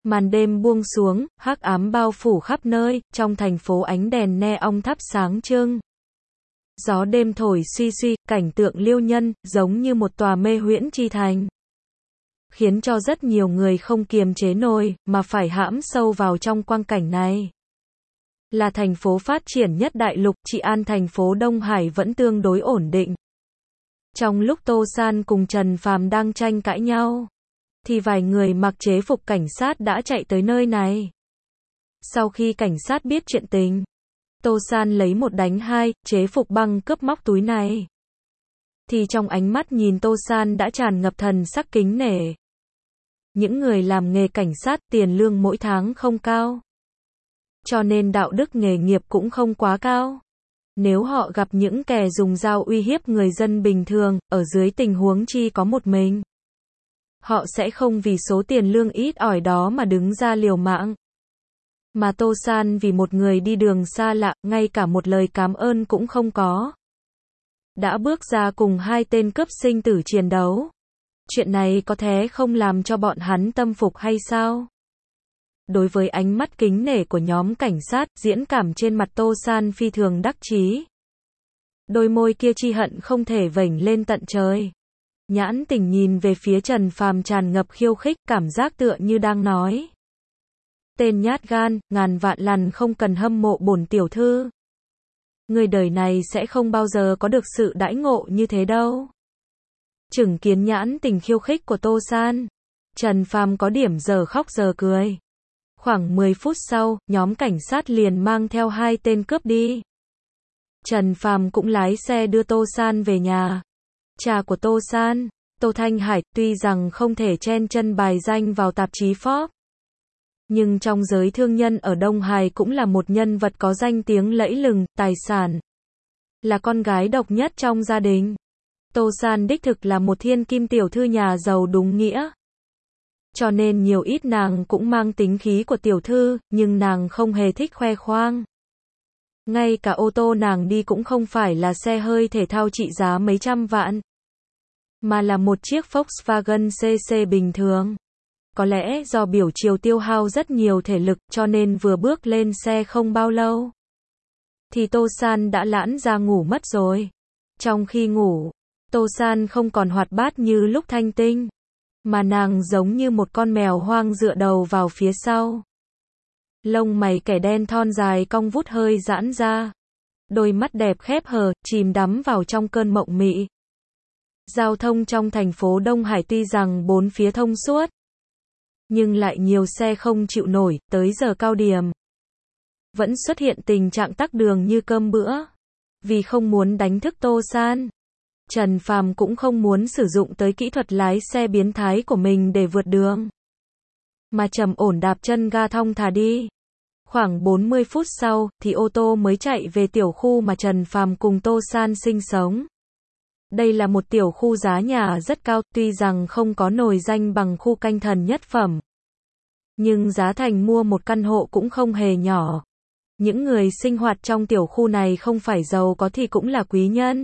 Màn đêm buông xuống, hắc ám bao phủ khắp nơi, trong thành phố ánh đèn neon thắp sáng trưng. Gió đêm thổi suy suy, cảnh tượng liêu nhân, giống như một tòa mê huyễn chi thành. Khiến cho rất nhiều người không kiềm chế nổi, mà phải hãm sâu vào trong quang cảnh này. Là thành phố phát triển nhất đại lục, trị an thành phố Đông Hải vẫn tương đối ổn định. Trong lúc Tô San cùng Trần Phàm đang tranh cãi nhau, thì vài người mặc chế phục cảnh sát đã chạy tới nơi này. Sau khi cảnh sát biết chuyện tình, Tô San lấy một đánh hai, chế phục băng cướp móc túi này. Thì trong ánh mắt nhìn Tô San đã tràn ngập thần sắc kính nể. Những người làm nghề cảnh sát tiền lương mỗi tháng không cao. Cho nên đạo đức nghề nghiệp cũng không quá cao. Nếu họ gặp những kẻ dùng dao uy hiếp người dân bình thường, ở dưới tình huống chi có một mình, họ sẽ không vì số tiền lương ít ỏi đó mà đứng ra liều mạng. Mà Tô San vì một người đi đường xa lạ, ngay cả một lời cảm ơn cũng không có. Đã bước ra cùng hai tên cướp sinh tử chiến đấu. Chuyện này có thể không làm cho bọn hắn tâm phục hay sao? Đối với ánh mắt kính nể của nhóm cảnh sát, diễn cảm trên mặt Tô San phi thường đắc chí. Đôi môi kia chi hận không thể vểnh lên tận trời. Nhãn tình nhìn về phía Trần Phàm tràn ngập khiêu khích, cảm giác tựa như đang nói. Tên nhát gan, ngàn vạn lần không cần hâm mộ bổn tiểu thư. Người đời này sẽ không bao giờ có được sự đãi ngộ như thế đâu. Chứng kiến nhãn tình khiêu khích của Tô San, Trần Phàm có điểm giờ khóc giờ cười. Khoảng 10 phút sau, nhóm cảnh sát liền mang theo hai tên cướp đi. Trần Phàm cũng lái xe đưa Tô San về nhà. Cha của Tô San, Tô Thanh Hải, tuy rằng không thể chen chân bài danh vào tạp chí Forbes, nhưng trong giới thương nhân ở Đông Hải cũng là một nhân vật có danh tiếng lẫy lừng, tài sản. Là con gái độc nhất trong gia đình. Tô San đích thực là một thiên kim tiểu thư nhà giàu đúng nghĩa. Cho nên nhiều ít nàng cũng mang tính khí của tiểu thư, nhưng nàng không hề thích khoe khoang. Ngay cả ô tô nàng đi cũng không phải là xe hơi thể thao trị giá mấy trăm vạn, mà là một chiếc Volkswagen CC bình thường. Có lẽ do biểu chiều tiêu hao rất nhiều thể lực, cho nên vừa bước lên xe không bao lâu, thì Tô San đã lãn ra ngủ mất rồi. Trong khi ngủ, Tô San không còn hoạt bát như lúc thanh tinh, mà nàng giống như một con mèo hoang dựa đầu vào phía sau. Lông mày kẻ đen thon dài cong vút hơi giãn ra. Đôi mắt đẹp khép hờ, chìm đắm vào trong cơn mộng mị. Giao thông trong thành phố Đông Hải tuy rằng bốn phía thông suốt, nhưng lại nhiều xe không chịu nổi, tới giờ cao điểm vẫn xuất hiện tình trạng tắc đường như cơm bữa. Vì không muốn đánh thức Tô San, Trần Phàm cũng không muốn sử dụng tới kỹ thuật lái xe biến thái của mình để vượt đường, mà trầm ổn đạp chân ga thong thả đi. Khoảng 40 phút sau, thì ô tô mới chạy về tiểu khu mà Trần Phàm cùng Tô San sinh sống. Đây là một tiểu khu giá nhà rất cao, tuy rằng không có nổi danh bằng khu canh thần nhất phẩm, nhưng giá thành mua một căn hộ cũng không hề nhỏ. Những người sinh hoạt trong tiểu khu này không phải giàu có thì cũng là quý nhân.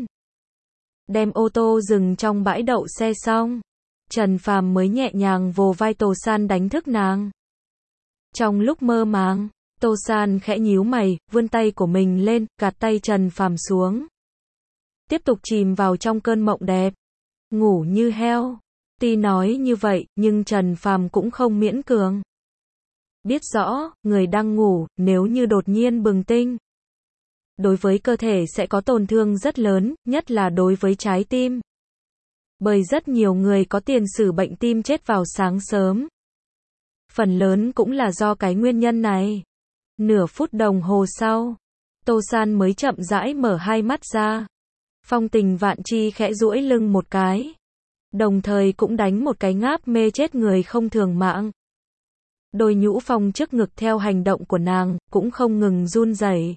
Đem ô tô dừng trong bãi đậu xe xong, Trần Phàm mới nhẹ nhàng vồ vai Tô San đánh thức nàng. Trong lúc mơ màng, Tô San khẽ nhíu mày, vươn tay của mình lên, gạt tay Trần Phàm xuống. Tiếp tục chìm vào trong cơn mộng đẹp, ngủ như heo. Tuy nói như vậy, nhưng Trần Phàm cũng không miễn cường. Biết rõ, người đang ngủ, nếu như đột nhiên bừng tỉnh, đối với cơ thể sẽ có tổn thương rất lớn, nhất là đối với trái tim. Bởi rất nhiều người có tiền sử bệnh tim chết vào sáng sớm. Phần lớn cũng là do cái nguyên nhân này. Nửa phút đồng hồ sau, Tô San mới chậm rãi mở hai mắt ra. Phong Tình Vạn Chi khẽ duỗi lưng một cái, đồng thời cũng đánh một cái ngáp mê chết người không thường mạng. Đôi nhũ phong trước ngực theo hành động của nàng, cũng không ngừng run rẩy.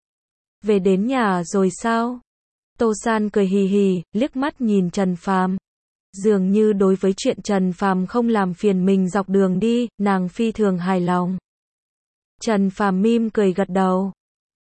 Về đến nhà rồi sao? Tô San cười hì hì, liếc mắt nhìn Trần Phàm. Dường như đối với chuyện Trần Phàm không làm phiền mình dọc đường đi, nàng phi thường hài lòng. Trần Phàm mỉm cười gật đầu.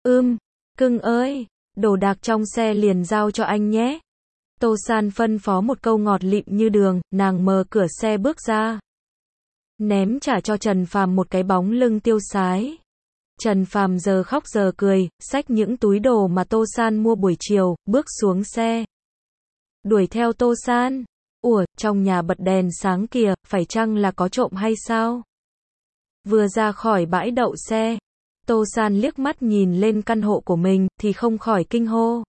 Cưng ơi, đồ đạc trong xe liền giao cho anh nhé. Tô San phân phó một câu ngọt lịm như đường, nàng mở cửa xe bước ra. ném trả cho Trần Phàm một cái bóng lưng tiêu sái. Trần Phàm giờ khóc giờ cười, xách những túi đồ mà Tô San mua buổi chiều, bước xuống xe. Đuổi theo Tô San. Ủa, trong nhà bật đèn sáng kìa, phải chăng là có trộm hay sao? Vừa ra khỏi bãi đậu xe, Tô San liếc mắt nhìn lên căn hộ của mình, thì không khỏi kinh hô.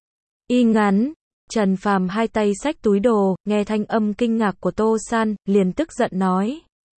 Y ngắn. Trần Phàm hai tay xách túi đồ, nghe thanh âm kinh ngạc của Tô San, liền tức giận nói.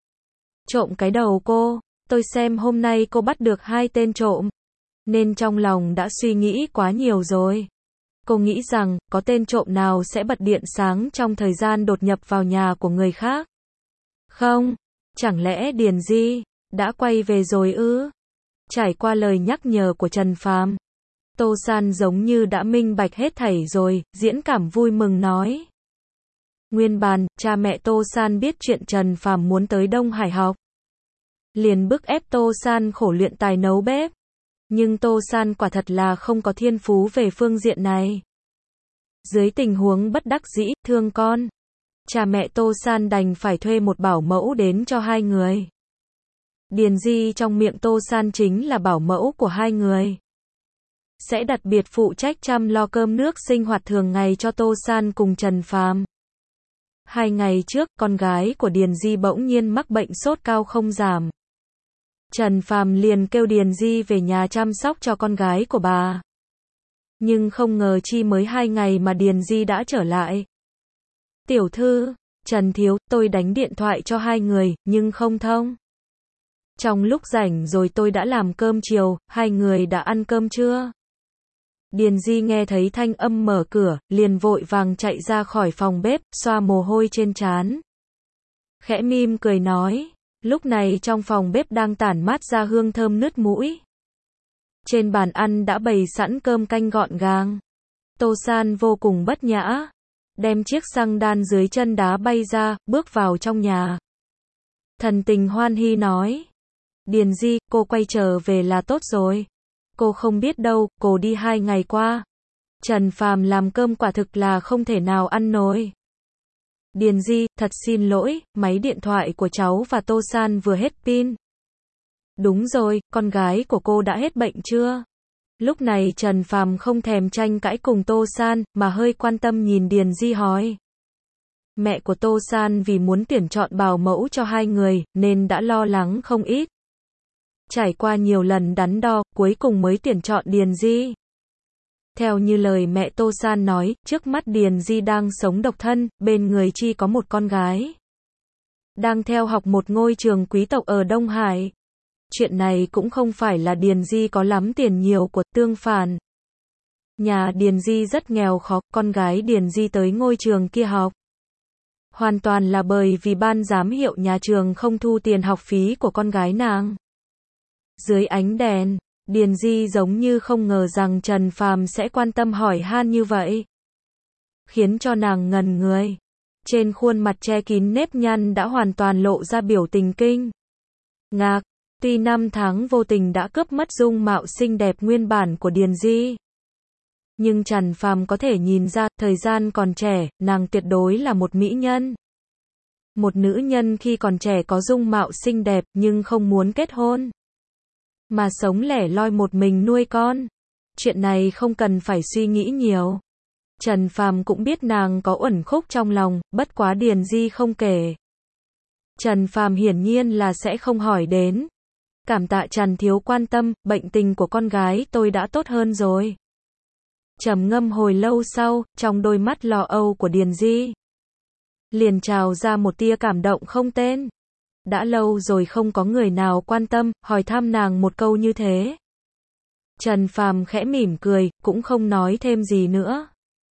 Trộm cái đầu cô, tôi xem hôm nay cô bắt được 2 tên trộm. Nên trong lòng đã suy nghĩ quá nhiều rồi. Cô nghĩ rằng, có tên trộm nào sẽ bật điện sáng trong thời gian đột nhập vào nhà của người khác? Không, chẳng lẽ Điền Di đã quay về rồi ư? Trải qua lời nhắc nhở của Trần Phàm, Tô San giống như đã minh bạch hết thảy rồi, diễn cảm vui mừng nói. Nguyên bản, cha mẹ Tô San biết chuyện Trần Phàm muốn tới Đông Hải học, liền bức ép Tô San khổ luyện tài nấu bếp. Nhưng Tô San quả thật là không có thiên phú về phương diện này. Dưới tình huống bất đắc dĩ, thương con, cha mẹ Tô San đành phải thuê một bảo mẫu đến cho 2 người. Điền Di trong miệng Tô San chính là bảo mẫu của 2 người. Sẽ đặc biệt phụ trách chăm lo cơm nước sinh hoạt thường ngày cho Tô San cùng Trần Phàm. 2 ngày trước, con gái của Điền Di bỗng nhiên mắc bệnh sốt cao không giảm. Trần Phàm liền kêu Điền Di về nhà chăm sóc cho con gái của bà. Nhưng không ngờ chi mới 2 ngày mà Điền Di đã trở lại. Tiểu thư, Trần thiếu, tôi đánh điện thoại cho 2 người, nhưng không thông. Trong lúc rảnh rồi tôi đã làm cơm chiều, 2 người đã ăn cơm chưa? Điền Di nghe thấy thanh âm mở cửa, liền vội vàng chạy ra khỏi phòng bếp, xoa mồ hôi trên trán. Khẽ mỉm cười nói. Lúc này trong phòng bếp đang tản mát ra hương thơm nứt mũi. Trên bàn ăn đã bày sẵn cơm canh gọn gàng. Tô San vô cùng bất nhã, đem chiếc xăng đan dưới chân đá bay ra, bước vào trong nhà. Thần tình hoan hi nói. Điền Di, cô quay trở về là tốt rồi. Cô không biết đâu, cô đi 2 ngày qua. Trần Phàm làm cơm quả thực là không thể nào ăn nổi. Điền Di, thật xin lỗi, máy điện thoại của cháu và Tô San vừa hết pin. Đúng rồi, con gái của cô đã hết bệnh chưa? Lúc này Trần Phàm không thèm tranh cãi cùng Tô San, mà hơi quan tâm nhìn Điền Di hỏi. Mẹ của Tô San vì muốn tuyển chọn bảo mẫu cho 2 người, nên đã lo lắng không ít. Trải qua nhiều lần đắn đo, cuối cùng mới tuyển chọn Điền Di. Theo như lời mẹ Tô San nói, trước mắt Điền Di đang sống độc thân, bên người chỉ có một con gái. Đang theo học một ngôi trường quý tộc ở Đông Hải. Chuyện này cũng không phải là Điền Di có lắm tiền nhiều của, tương phản. Nhà Điền Di rất nghèo khó, con gái Điền Di tới ngôi trường kia học. Hoàn toàn là bởi vì ban giám hiệu nhà trường không thu tiền học phí của con gái nàng. Dưới ánh đèn, Điền Di giống như không ngờ rằng Trần Phàm sẽ quan tâm hỏi han như vậy. Khiến cho nàng ngần người. Trên khuôn mặt che kín nếp nhăn đã hoàn toàn lộ ra biểu tình kinh ngạc. Tuy 5 tháng vô tình đã cướp mất dung mạo xinh đẹp nguyên bản của Điền Di. Nhưng Trần Phàm có thể nhìn ra, thời gian còn trẻ, nàng tuyệt đối là một mỹ nhân. Một nữ nhân khi còn trẻ có dung mạo xinh đẹp nhưng không muốn kết hôn. Mà sống lẻ loi một mình nuôi con. Chuyện này không cần phải suy nghĩ nhiều. Trần Phàm cũng biết nàng có uẩn khúc trong lòng, bất quá Điền Di không kể. Trần Phàm hiển nhiên là sẽ không hỏi đến. Cảm tạ Trần thiếu quan tâm, bệnh tình của con gái tôi đã tốt hơn rồi. Trầm ngâm hồi lâu sau, trong đôi mắt lo âu của Điền Di liền trào ra một tia cảm động không tên. Đã lâu rồi không có người nào quan tâm, hỏi thăm nàng một câu như thế. Trần Phàm khẽ mỉm cười, cũng không nói thêm gì nữa.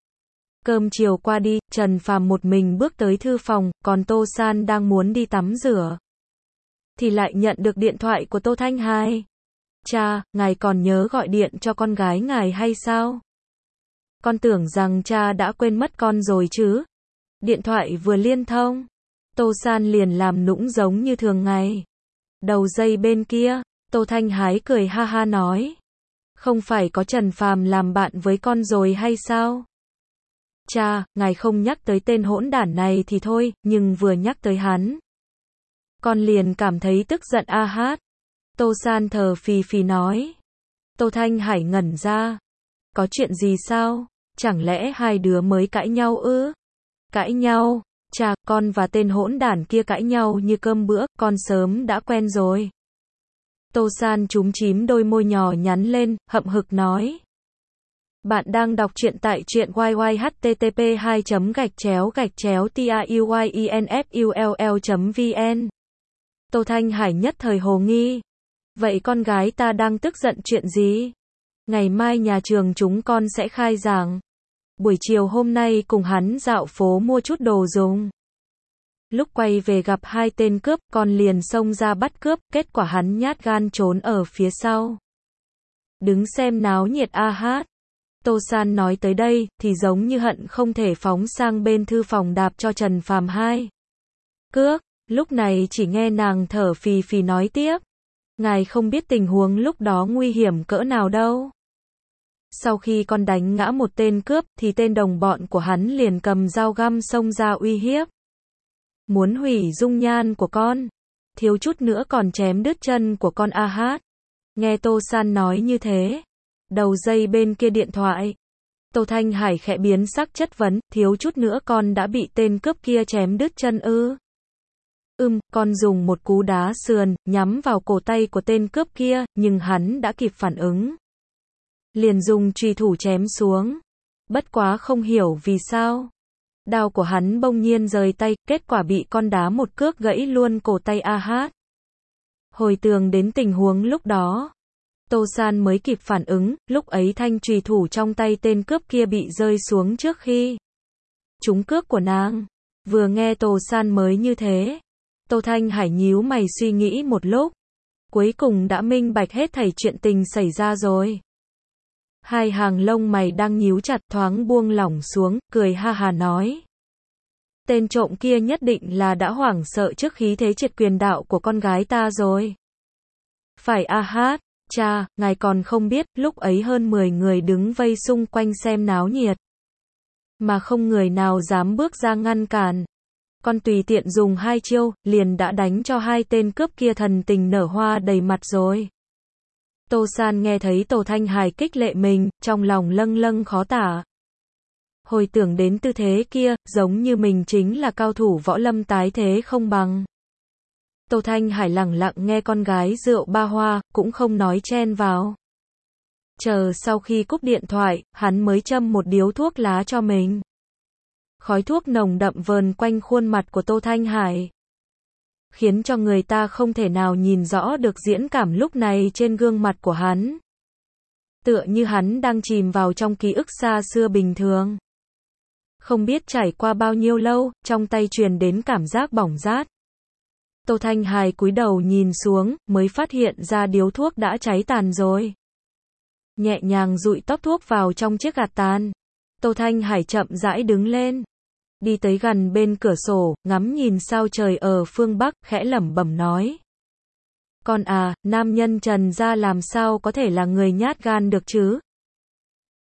Cơm chiều qua đi, Trần Phàm một mình bước tới thư phòng, còn Tô San đang muốn đi tắm rửa. Thì lại nhận được điện thoại của Tô Thanh Hai. Cha, ngài còn nhớ gọi điện cho con gái ngài hay sao? Con tưởng rằng cha đã quên mất con rồi chứ. Điện thoại vừa liên thông, Tô San liền làm nũng giống như thường ngày. Đầu dây bên kia, Tô Thanh Hái cười ha ha nói. Không phải có Trần Phàm làm bạn với con rồi hay sao? Cha, ngài không nhắc tới tên hỗn đản này thì thôi, nhưng vừa nhắc tới hắn. con liền cảm thấy tức giận a hát. Tô San thở phì phì nói. Tô Thanh Hải ngẩn ra. Có chuyện gì sao? Chẳng lẽ hai đứa mới cãi nhau ư? Cãi nhau? Chà, con và tên hỗn đản kia cãi nhau như cơm bữa, con sớm đã quen rồi. Tô San chúm chím đôi môi nhỏ nhắn lên, hậm hực nói. Bạn đang đọc truyện tại truyện http://tuyinfull.vn. Tô Thanh Hải nhất thời hồ nghi. Vậy con gái ta đang tức giận chuyện gì? Ngày mai nhà trường chúng con sẽ khai giảng. Buổi chiều hôm nay cùng hắn dạo phố mua chút đồ dùng. Lúc quay về gặp hai tên cướp, con liền xông ra bắt cướp, kết quả hắn nhát gan trốn ở phía sau. Đứng xem náo nhiệt a hát. Tô San nói tới đây, thì giống như hận không thể phóng sang bên thư phòng đạp cho Trần Phàm hai cước. Lúc này chỉ nghe nàng thở phì phì nói tiếp. Ngài không biết tình huống lúc đó nguy hiểm cỡ nào đâu. Sau khi con đánh ngã một tên cướp, thì tên đồng bọn của hắn liền cầm dao găm xông ra uy hiếp. Muốn hủy dung nhan của con. Thiếu chút nữa còn chém đứt chân của con a hát. Nghe Tô San nói như thế. Đầu dây bên kia điện thoại. Tô Thanh Hải khẽ biến sắc chất vấn, thiếu chút nữa con đã bị tên cướp kia chém đứt chân ư? Con dùng một cú đá sườn, nhắm vào cổ tay của tên cướp kia, nhưng hắn đã kịp phản ứng. Liền dùng chùy thủ chém xuống. Bất quá không hiểu vì sao. Đao của hắn bỗng nhiên rời tay, kết quả bị con đá một cước gãy luôn cổ tay a hát. Hồi tưởng đến tình huống lúc đó. Tô San mới kịp phản ứng, lúc ấy thanh chùy thủ trong tay tên cướp kia bị rơi xuống trước khi trúng cước của nàng. Vừa nghe Tô San mới như thế. Tô Thanh Hải nhíu mày suy nghĩ một lúc. Cuối cùng đã minh bạch hết thảy chuyện tình xảy ra rồi. Hai hàng lông mày đang nhíu chặt thoáng buông lỏng xuống, cười ha hà nói. Tên trộm kia nhất định là đã hoảng sợ trước khí thế triệt quyền đạo của con gái ta rồi. Phải a hát, cha, ngài còn không biết, lúc ấy hơn 10 người đứng vây xung quanh xem náo nhiệt. Mà không người nào dám bước ra ngăn cản. Con tùy tiện dùng 2 chiêu, liền đã đánh cho hai tên cướp kia thần tình nở hoa đầy mặt rồi. Tô San nghe thấy Tô Thanh Hải kích lệ mình, trong lòng lâng lâng khó tả. Hồi tưởng đến tư thế kia, giống như mình chính là cao thủ võ lâm tái thế không bằng. Tô Thanh Hải lẳng lặng nghe con gái rượu ba hoa, cũng không nói chen vào. Chờ sau khi cúp điện thoại, hắn mới châm một điếu thuốc lá cho mình. Khói thuốc nồng đậm vờn quanh khuôn mặt của Tô Thanh Hải. Khiến cho người ta không thể nào nhìn rõ được diễn cảm lúc này trên gương mặt của hắn. Tựa như hắn đang chìm vào trong ký ức xa xưa bình thường. Không biết trải qua bao nhiêu lâu, trong tay truyền đến cảm giác bỏng rát. Tô Thanh Hải cúi đầu nhìn xuống, mới phát hiện ra điếu thuốc đã cháy tàn rồi. Nhẹ nhàng dụi tóc thuốc vào trong chiếc gạt tàn. Tô Thanh Hải chậm rãi đứng lên. Đi tới gần bên cửa sổ, ngắm nhìn sao trời ở phương Bắc, khẽ lẩm bẩm nói. Con à, nam nhân Trần gia làm sao có thể là người nhát gan được chứ,